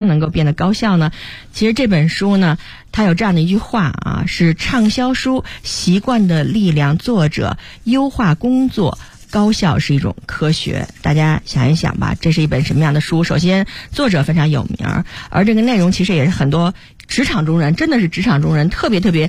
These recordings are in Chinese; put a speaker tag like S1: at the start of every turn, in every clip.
S1: 能够变得高效呢？其实这本书呢，它有这样的一句话啊，是畅销书《习惯的力量》，作者优化工作，高效是一种科学。大家想一想吧，这是一本什么样的书？首先，作者非常有名，而这个内容其实也是很多职场中人，真的是职场中人特别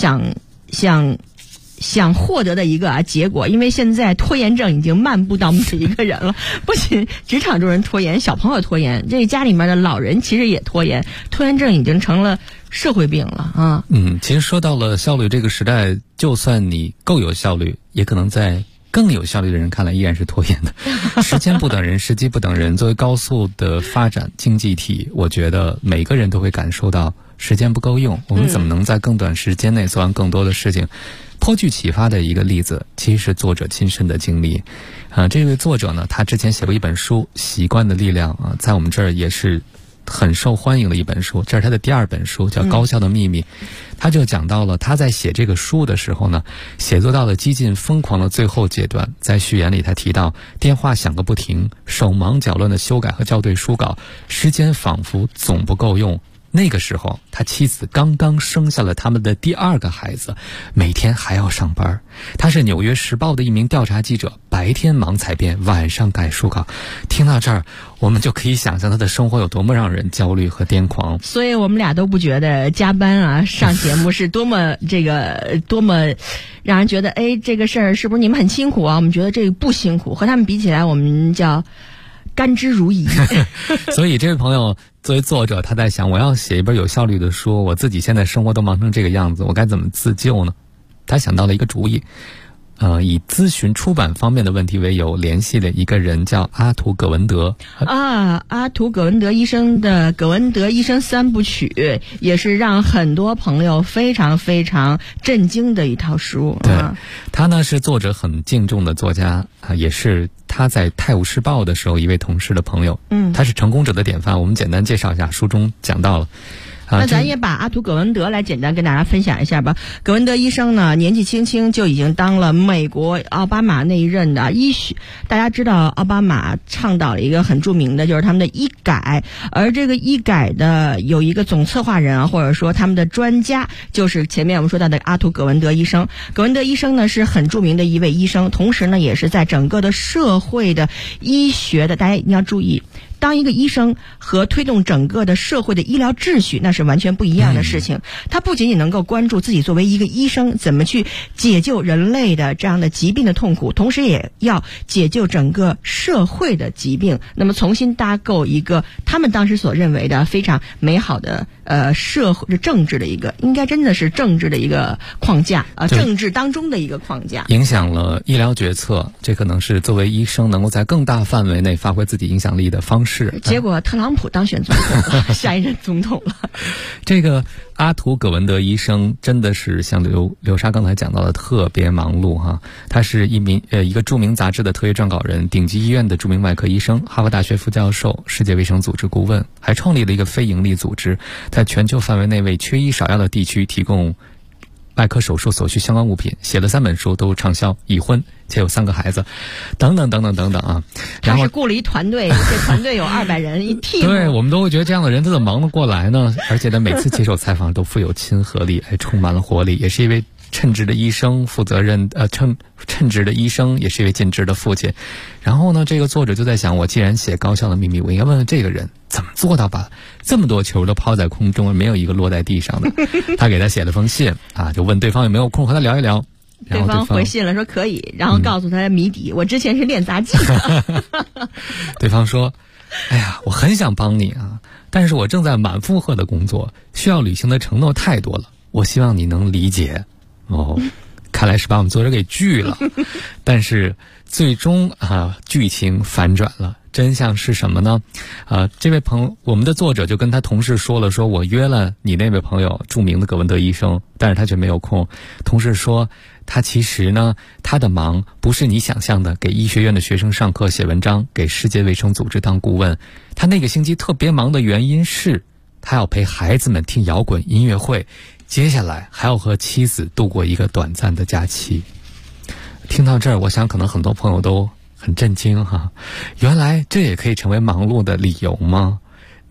S1: 想获得的一个结果。因为现在拖延症已经漫步到每一个人了，不仅职场中人拖延，小朋友拖延，这家里面的老人其实也拖延，拖延症已经成了社会病了啊。
S2: 其实说到了效率这个时代，就算你够有效率，也可能在更有效率的人看来依然是拖延的。时间不等人，时机不等人。作为高速的发展经济体，我觉得每个人都会感受到时间不够用，我们怎么能在更短时间内做完更多的事情。颇具启发的一个例子，其实是作者亲身的经历。这位作者呢，他之前写过一本书《习惯的力量》啊，在我们这儿也是很受欢迎的一本书。这是他的第2本书，叫《高效的秘密》。他就讲到了他在写这个书的时候呢，写作到了几近疯狂的最后阶段。在序言里他提到，电话响个不停，手忙脚乱的修改和校对书稿，时间仿佛总不够用。那个时候他妻子刚刚生下了他们的第2个孩子，每天还要上班。他是纽约时报的一名调查记者，白天忙采编，晚上改书稿。听到这儿，我们就可以想象他的生活有多么让人焦虑和癫狂。
S1: 所以我们俩都不觉得加班啊上节目是多么让人觉得这个事儿是不是你们很辛苦啊？我们觉得这个不辛苦，和他们比起来我们叫甘之如饴。
S2: 所以这位朋友作为作者，他在想，我要写一本有效率的书，我自己现在生活都忙成这个样子，我该怎么自救呢？他想到了一个主意，以咨询出版方面的问题为由，联系了一个人叫阿图·葛文德。
S1: 阿图·葛文德医生的《葛文德医生3部曲》也是让很多朋友非常非常震惊的一套书。
S2: 对，他呢是作者很敬重的作家也是他在《泰晤士报》的时候一位同事的朋友。他是成功者的典范。我们简单介绍一下，书中讲到了。
S1: 那咱也把阿图·葛文德来简单跟大家分享一下吧。葛文德医生呢，年纪轻轻就已经当了美国奥巴马那一任的医学。大家知道奥巴马倡导了一个很著名的，就是他们的医改，而这个医改的有一个总策划人或者说他们的专家，就是前面我们说到的阿图·葛文德医生。葛文德医生呢是很著名的一位医生，同时呢也是在整个的社会的医学的，大家一定要注意，当一个医生和推动整个的社会的医疗秩序，那是完全不一样的事情。他不仅仅能够关注自己作为一个医生怎么去解救人类的这样的疾病的痛苦，同时也要解救整个社会的疾病，那么重新搭构一个他们当时所认为的非常美好的社会政治的一个，应该真的是政治的一个框架政治当中的一个框架，
S2: 影响了医疗决策。这可能是作为医生能够在更大范围内发挥自己影响力的方式。
S1: 结果特朗普当选总统了，下一任总统了。
S2: 这个阿图·葛文德医生真的是像刘莎刚才讲到的特别忙碌哈。他是一个著名杂志的特约撰稿人，顶级医院的著名外科医生，哈佛大学副教授，世界卫生组织顾问，还创立了一个非营利组织，在全球范围内为缺医少药的地区提供外科手术所需相关物品，写了3本书，都畅销，已婚且有3个孩子，等等等等等等啊。
S1: 他是雇了一团队，这团队有200人一 team。
S2: 对，我们都会觉得这样的人他怎么忙得过来呢？而且他每次接受采访都富有亲和力，充满了活力，也是一位称职的医生，称职的医生，也是一位尽职的父亲。然后呢，这个作者就在想，我既然写高效的秘密，我应该问问这个人怎么做到把这么多球都抛在空中，没有一个落在地上的。他给他写了封信就问对方有没有空和他聊一聊。
S1: 对方回信了说可以，然后告诉他谜底，我之前是练杂技的。
S2: 对方说，哎呀，我很想帮你但是我正在满负荷的工作，需要履行的承诺太多了，我希望你能理解。看来是把我们作者给拒了。但是最终剧情反转了，真相是什么呢？这位我们的作者就跟他同事说我约了你那位朋友著名的葛文德医生，但是他却没有空。同事说他其实呢，他的忙不是你想象的给医学院的学生上课写文章，给世界卫生组织当顾问。他那个星期特别忙的原因是他要陪孩子们听摇滚音乐会，接下来还要和妻子度过一个短暂的假期。听到这儿，我想可能很多朋友都很震惊原来这也可以成为忙碌的理由吗？那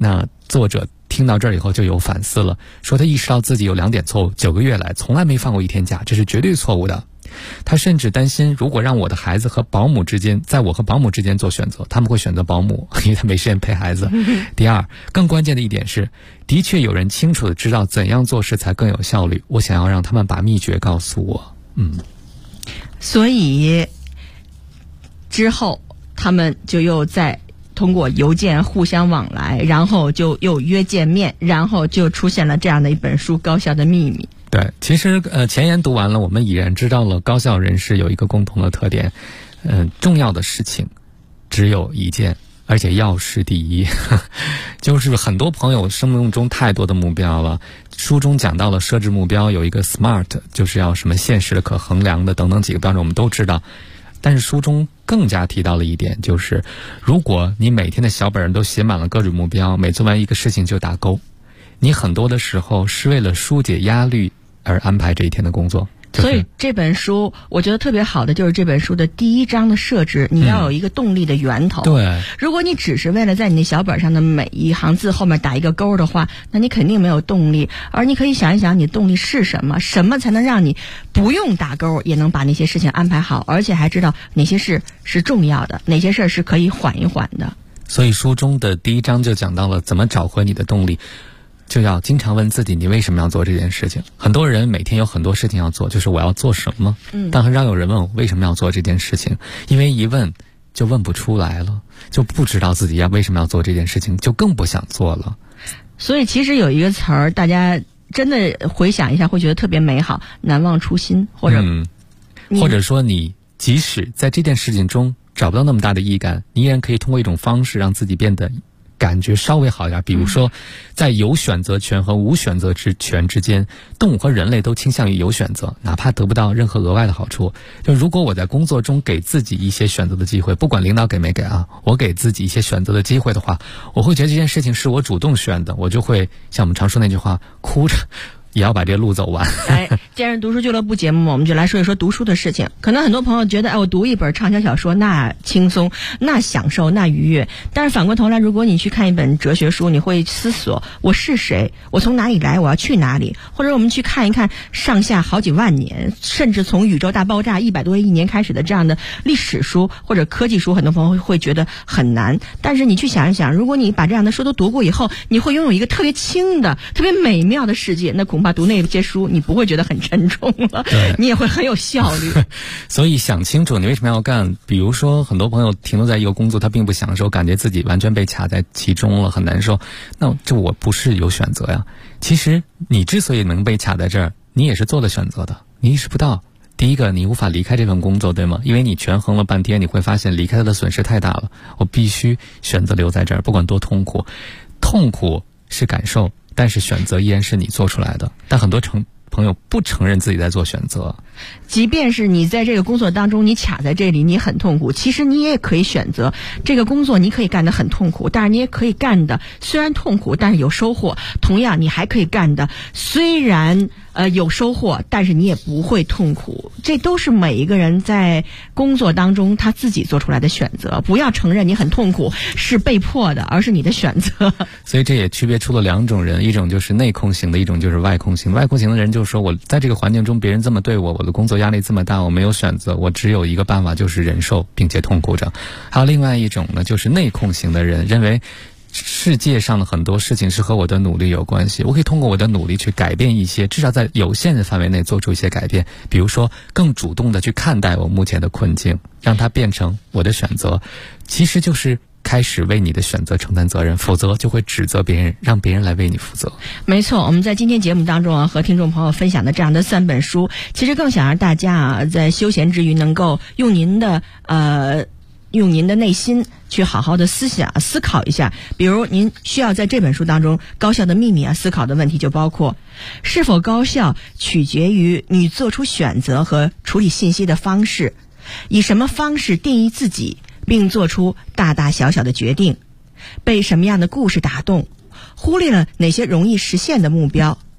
S2: 作者听到这儿以后就有反思了，说他意识到自己有2点错误，9个月来从来没放过1天假，这是绝对错误的。他甚至担心，如果让我的孩子和保姆之间，在我和保姆之间做选择，他们会选择保姆，因为他没时间陪孩子。第二，更关键的一点是，的确有人清楚的知道怎样做事才更有效率，我想要让他们把秘诀告诉我。
S1: 所以之后他们就又在通过邮件互相往来，然后就又约见面，然后就出现了这样的一本书《高效的秘密》。
S2: 对，其实前言读完了，我们已然知道了高效人士有一个共同的特点，重要的事情只有一件，而且要事第一。就是很多朋友生命中太多的目标了，书中讲到了设置目标有一个 SMART， 就是要什么现实的、可衡量的等等几个标准，我们都知道。但是书中更加提到了一点，就是如果你每天的小本上都写满了各种目标，每做完一个事情就打勾，你很多的时候是为了疏解压力而安排这一天的工作。
S1: 所以这本书我觉得特别好的就是这本书的第1章的设置，你要有一个动力的源头。
S2: 对，
S1: 如果你只是为了在你那小本上的每一行字后面打一个勾的话，那你肯定没有动力。而你可以想一想，你的动力是什么？什么才能让你不用打勾也能把那些事情安排好，而且还知道哪些事是重要的，哪些事是可以缓一缓的。
S2: 所以书中的第1章就讲到了怎么找回你的动力。就要经常问自己，你为什么要做这件事情？很多人每天有很多事情要做，就是我要做什么？但很少有人问我为什么要做这件事情，因为一问就问不出来了，就不知道自己为什么要做这件事情，就更不想做了。
S1: 所以其实有一个词儿，大家真的回想一下会觉得特别美好，难忘初心，或者说你即使在这件事情中找不到那么大的意义感，你依然可以通过一种方式让自己变得感觉稍微好一点。比如说在有选择权和无选择权之间，动物和人类都倾向于有选择，哪怕得不到任何额外的好处。就如果我在工作中给自己一些选择的机会，不管领导给没给啊，我给自己一些选择的机会的话，我会觉得这件事情是我主动选的，我就会像我们常说那句话，哭着也要把这路走完。既然是读书俱乐部节目，我们就来说一说读书的事情。可能很多朋友觉得，我读一本畅销小说那轻松，那享受，那愉悦。但是反过头来，如果你去看一本哲学书，你会思索我是谁，我从哪里来，我要去哪里。或者我们去看一看上下好几万年，甚至从宇宙大爆炸100多亿年开始的这样的历史书或者科技书，很多朋友会觉得很难。但是你去想一想，如果你把这样的书都读过以后，你会拥有一个特别轻的、特别美妙的世界，那恐怕读那些书你不会觉得很沉重了，你也会很有效率。
S2: 所以想清楚你为什么要干。比如说很多朋友停留在一个工作，他并不享受，感觉自己完全被卡在其中了，很难受，那这我不是有选择呀。其实你之所以能被卡在这儿，你也是做了选择的，你意识不到。第一个，你无法离开这份工作，对吗？因为你权衡了半天，你会发现离开它的损失太大了，我必须选择留在这儿，不管多痛苦。痛苦是感受，但是选择依然是你做出来的。但很多朋友不承认自己在做选择。
S1: 即便是你在这个工作当中，你卡在这里，你很痛苦，其实你也可以选择这个工作，你可以干得很痛苦，但是你也可以干的虽然痛苦，但是有收获。同样，你还可以干的虽然有收获，但是你也不会痛苦。这都是每一个人在工作当中他自己做出来的选择。不要承认你很痛苦是被迫的，而是你的选择。
S2: 所以这也区别出了2种人，一种就是内控型的，一种就是外控型。外控型的人就是说，我在这个环境中别人这么对我，我的工作压力这么大，我没有选择，我只有一个办法，就是忍受并且痛苦着。还有另外一种呢，就是内控型的人，认为世界上的很多事情是和我的努力有关系，我可以通过我的努力去改变一些，至少在有限的范围内做出一些改变。比如说更主动的去看待我目前的困境，让它变成我的选择，其实就是开始为你的选择承担责任，否则就会指责别人，让别人来为你负责。
S1: 没错，我们在今天节目当中和听众朋友分享的这样的3本书，其实更想让大家在休闲之余能够用您的内心去好好的思考一下。比如您需要在这本书当中高效的秘密思考的问题就包括，是否高效取决于你做出选择和处理信息的方式，以什么方式定义自己并做出大大小小的决定，被什么样的故事打动，忽略了哪些容易实现的目标，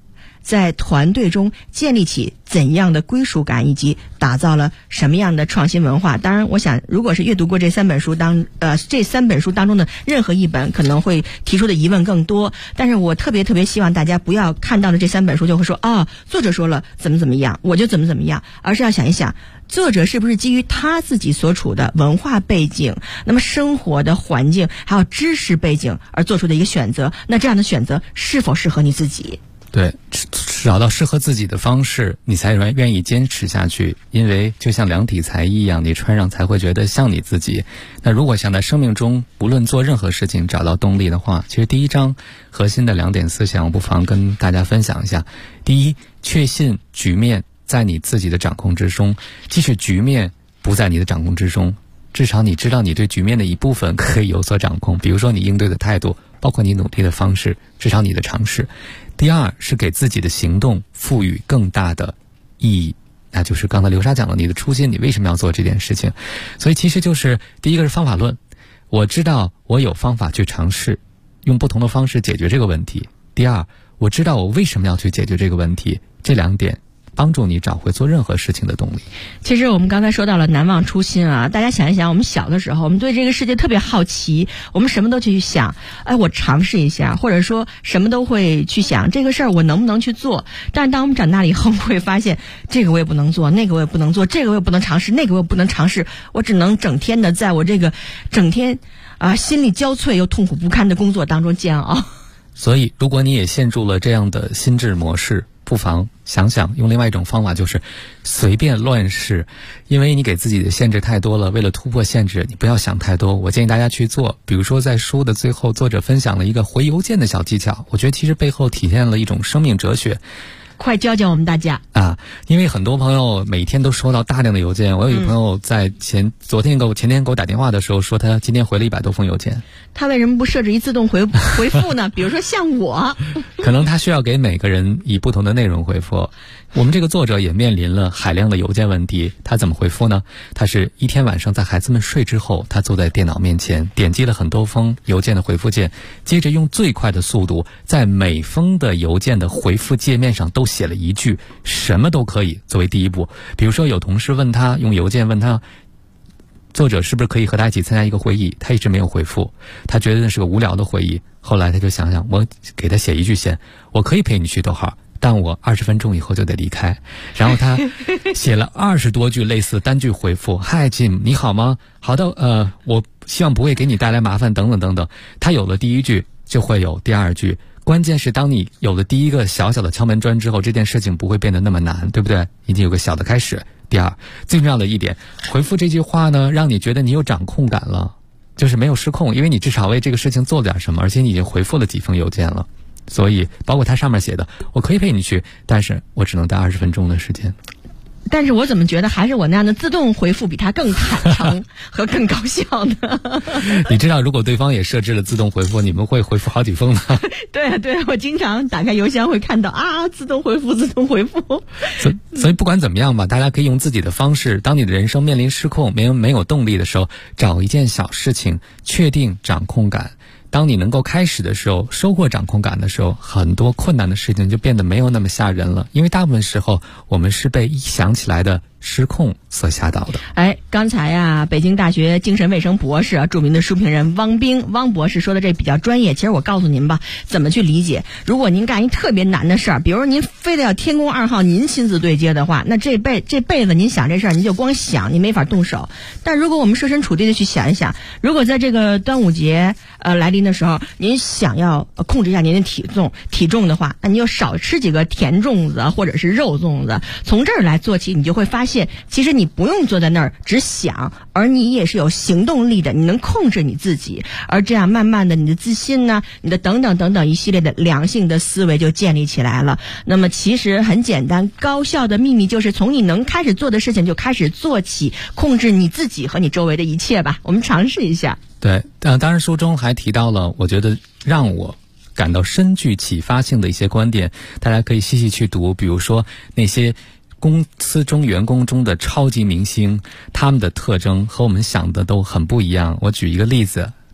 S1: 在团队中建立起怎样的归属感，以及打造了什么样的创新文化。当然我想如果是阅读过这三本书当中的任何一本，可能会提出的疑问更多，但是我特别希望大家不要看到了这三本书就会说作者说了怎么样我就怎么样，而是要想一想作者是不是基于他自己所处的文化背景，那么生活的环境还有知识背景而做出的一个选择，那这样的选择是否适合你自己。
S2: 对，找到适合自己的方式，你才愿意坚持下去。因为就像量体裁衣一样，你穿上才会觉得像你自己。那如果想在生命中不论做任何事情找到动力的话，其实第一章核心的2点思想，我不妨跟大家分享一下。第一，确信局面在你自己的掌控之中，即使局面不在你的掌控之中，至少你知道你对局面的一部分可以有所掌控，比如说你应对的态度，包括你努力的方式，至少你的尝试。第二是给自己的行动赋予更大的意义，那就是刚才刘莎讲了你的初心，你为什么要做这件事情。所以其实就是第一个是方法论，我知道我有方法去尝试用不同的方式解决这个问题。第二，我知道我为什么要去解决这个问题。这2点帮助你找回做任何事情的动力。
S1: 其实我们刚才说到了难忘初心大家想一想，我们小的时候我们对这个世界特别好奇，我们什么都去想，我尝试一下，或者说什么都会去想这个事儿我能不能去做。但是当我们长大了以后，会发现这个我也不能做，那个我也不能做，这个我也不能尝试，那个我也不能尝试，我只能整天的在我这个整天心力交瘁又痛苦不堪的工作当中煎熬。
S2: 所以如果你也陷入了这样的心智模式，不妨想想用另外一种方法，就是随便乱试。因为你给自己的限制太多了，为了突破限制，你不要想太多。我建议大家去做，比如说在书的最后，作者分享了一个回邮件的小技巧，我觉得其实背后体现了一种生命哲学。
S1: 快教教我们大家
S2: 因为很多朋友每天都收到大量的邮件。我有一个朋友在前天给我打电话的时候说，他今天回了100多封邮件。
S1: 他为什么不设置一自动回复呢？比如说像我
S2: 可能他需要给每个人以不同的内容回复。我们这个作者也面临了海量的邮件问题，他怎么回复呢？他是一天晚上在孩子们睡之后，他坐在电脑面前，点击了很多封邮件的回复键，接着用最快的速度在每封的邮件的回复界面上都写了一句什么都可以作为第一步。比如说有同事问他，用邮件问他作者是不是可以和他一起参加一个会议，他一直没有回复，他觉得那是个无聊的会议。后来他就想想，我给他写一句先，我可以陪你去逗号，但我20分钟以后就得离开。然后他写了20多句类似单句回复，嗨 Jim 你好吗？好的，我希望不会给你带来麻烦等等等等。他有了第一句就会有第二句，关键是当你有了第一个小小的敲门砖之后，这件事情不会变得那么难，对不对？已经有个小的开始。第二，最重要的一点，回复这句话呢，让你觉得你有掌控感了，就是没有失控，因为你至少为这个事情做点什么，而且你已经回复了几封邮件了。所以包括他上面写的，我可以陪你去，但是我只能待20分钟的时间。
S1: 但是我怎么觉得还是我那样的自动回复比他更坦诚和更高效呢？
S2: 你知道如果对方也设置了自动回复，你们会回复好几封呢？
S1: 对，我经常打开邮箱会看到自动回复。
S2: 所以不管怎么样吧，大家可以用自己的方式，当你的人生面临失控没有动力的时候，找一件小事情确定掌控感。当你能够开始的时候，收获掌控感的时候，很多困难的事情就变得没有那么吓人了。因为大部分时候我们是被一想起来的失控所吓到的。
S1: 刚才北京大学精神卫生博士著名的书评人汪博士说的这比较专业。其实我告诉您吧，怎么去理解。如果您干一特别难的事儿，比如您非得要天宫2号您亲自对接的话，那这辈子您想这事儿，您就光想，您没法动手。但如果我们设身处地的去想一想，如果在这个端午节来临的时候，您想要控制一下您的体重的话，那你就少吃几个甜粽子或者是肉粽子，从这儿来做起，你就会发现其实你不用坐在那儿只想，而你也是有行动力的，你能控制你自己。而这样慢慢的你的自信呢，你的等等一系列的良性的思维就建立起来了。那么其实很简单，高效的秘密就是从你能开始做的事情就开始做起，控制你自己和你周围的一切吧。我们尝试一下。
S2: 对，当然书中还提到了我觉得让我感到深具启发性的一些观点，大家可以细细去读。比如说那些公司中员工中的超级明星，他们的特征和我们想的都很不一样。我举一个例子，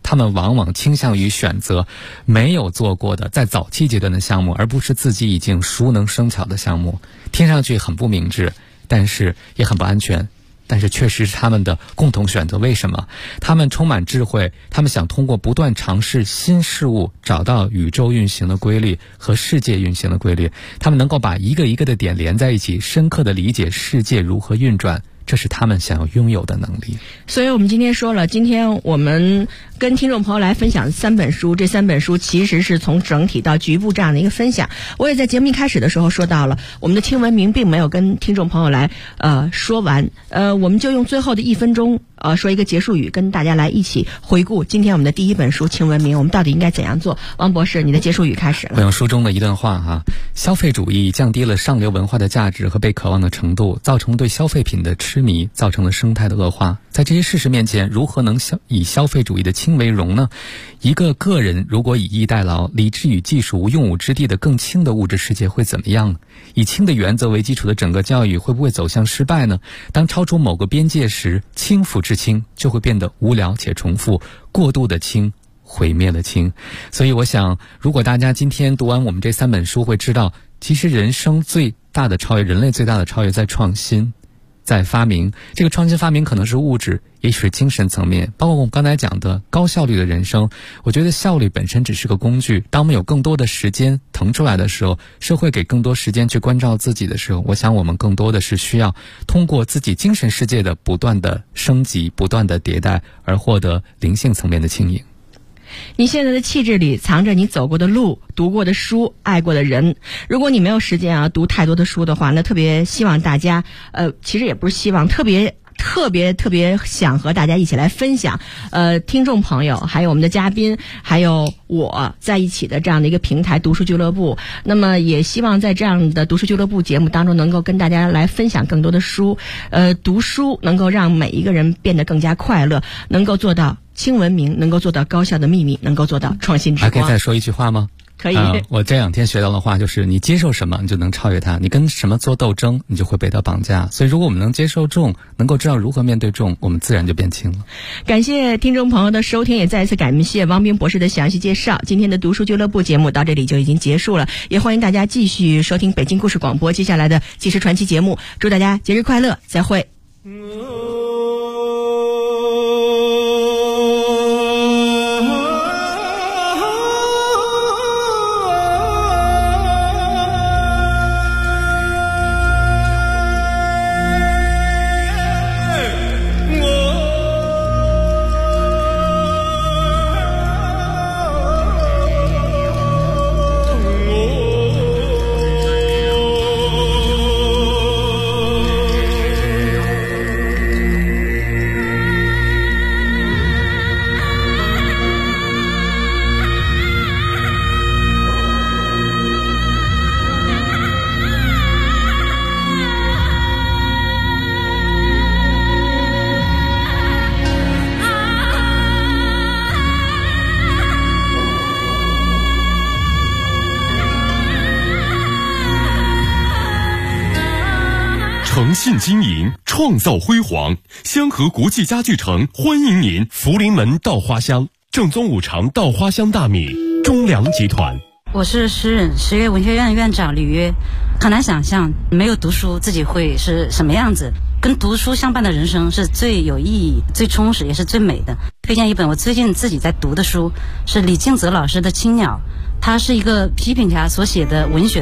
S2: 他们往往倾向于选择没有做过的在早期阶段的项目，而不是自己已经熟能生巧的项目。听上去很不明智，但是也很不安全，但是确实是他们的共同选择。为什么？他们充满智慧，他们想通过不断尝试新事物，找到宇宙运行的规律和世界运行的规律。他们能够把一个一个的点连在一起，深刻地理解世界如何运转，这是他们想要拥有的能力。
S1: 所以我们今天说了，今天我们跟听众朋友来分享3本书，这3本书其实是从整体到局部这样的一个分享。我也在节目一开始的时候说到了，我们的听文明并没有跟听众朋友来说完，我们就用最后的1分钟说一个结束语，跟大家来一起回顾今天我们的第1本书《轻文明》，我们到底应该怎样做？王博士，你的结束语开始了。
S2: 我用书中的一段话哈，消费主义降低了上流文化的价值和被渴望的程度，造成对消费品的痴迷，造成了生态的恶化。在这些事实面前，如何能以消费主义的轻为荣呢？一个个人如果以逸待劳，理智与技术无用武之地的更轻的物质世界会怎么样？以轻的原则为基础的整个教育会不会走向失败呢？当超出某个边界时，轻浮之轻就会变得无聊且重复，过度的轻毁灭了轻。所以我想，如果大家今天读完我们这3本书，会知道其实人生最大的超越，人类最大的超越在创新，在发明。这个创新发明可能是物质，也许是精神层面，包括我们刚才讲的高效率的人生。我觉得效率本身只是个工具，当我们有更多的时间腾出来的时候，社会给更多时间去关照自己的时候，我想我们更多的是需要通过自己精神世界的不断的升级，不断的迭代，而获得灵性层面的轻盈。
S1: 你现在的气质里藏着你走过的路，读过的书，爱过的人。如果你没有时间读太多的书的话，那特别希望大家其实也不是希望，特别想和大家一起来分享听众朋友还有我们的嘉宾还有我在一起的这样的一个平台读书俱乐部。那么也希望在这样的读书俱乐部节目当中能够跟大家来分享更多的书，读书能够让每一个人变得更加快乐，能够做到轻文明，能够做到高效的秘密，能够做到创新之光。
S2: 还可以再说一句话吗？
S1: 可以。
S2: 我这2天学到的话就是，你接受什么你就能超越它，你跟什么做斗争你就会被它绑架。所以如果我们能接受重，能够知道如何面对重，我们自然就变轻了。
S1: 感谢听众朋友的收听，也再一次感谢汪冰博士的详细介绍。今天的读书俱乐部节目到这里就已经结束了，也欢迎大家继续收听北京故事广播接下来的纪实传奇节目。祝大家节日快乐，再会。
S3: 诚信经营，创造辉煌。香河国际家具城欢迎您，福临门稻花香，正宗五常稻花香大米，中粮集团。
S4: 我是诗人，实业文学院院长李约。很难想象没有读书自己会是什么样子，跟读书相伴的人生是最有意义、最充实也是最美的。推荐一本我最近自己在读的书，是李敬泽老师的《青鸟》，他是一个批评家所写的文学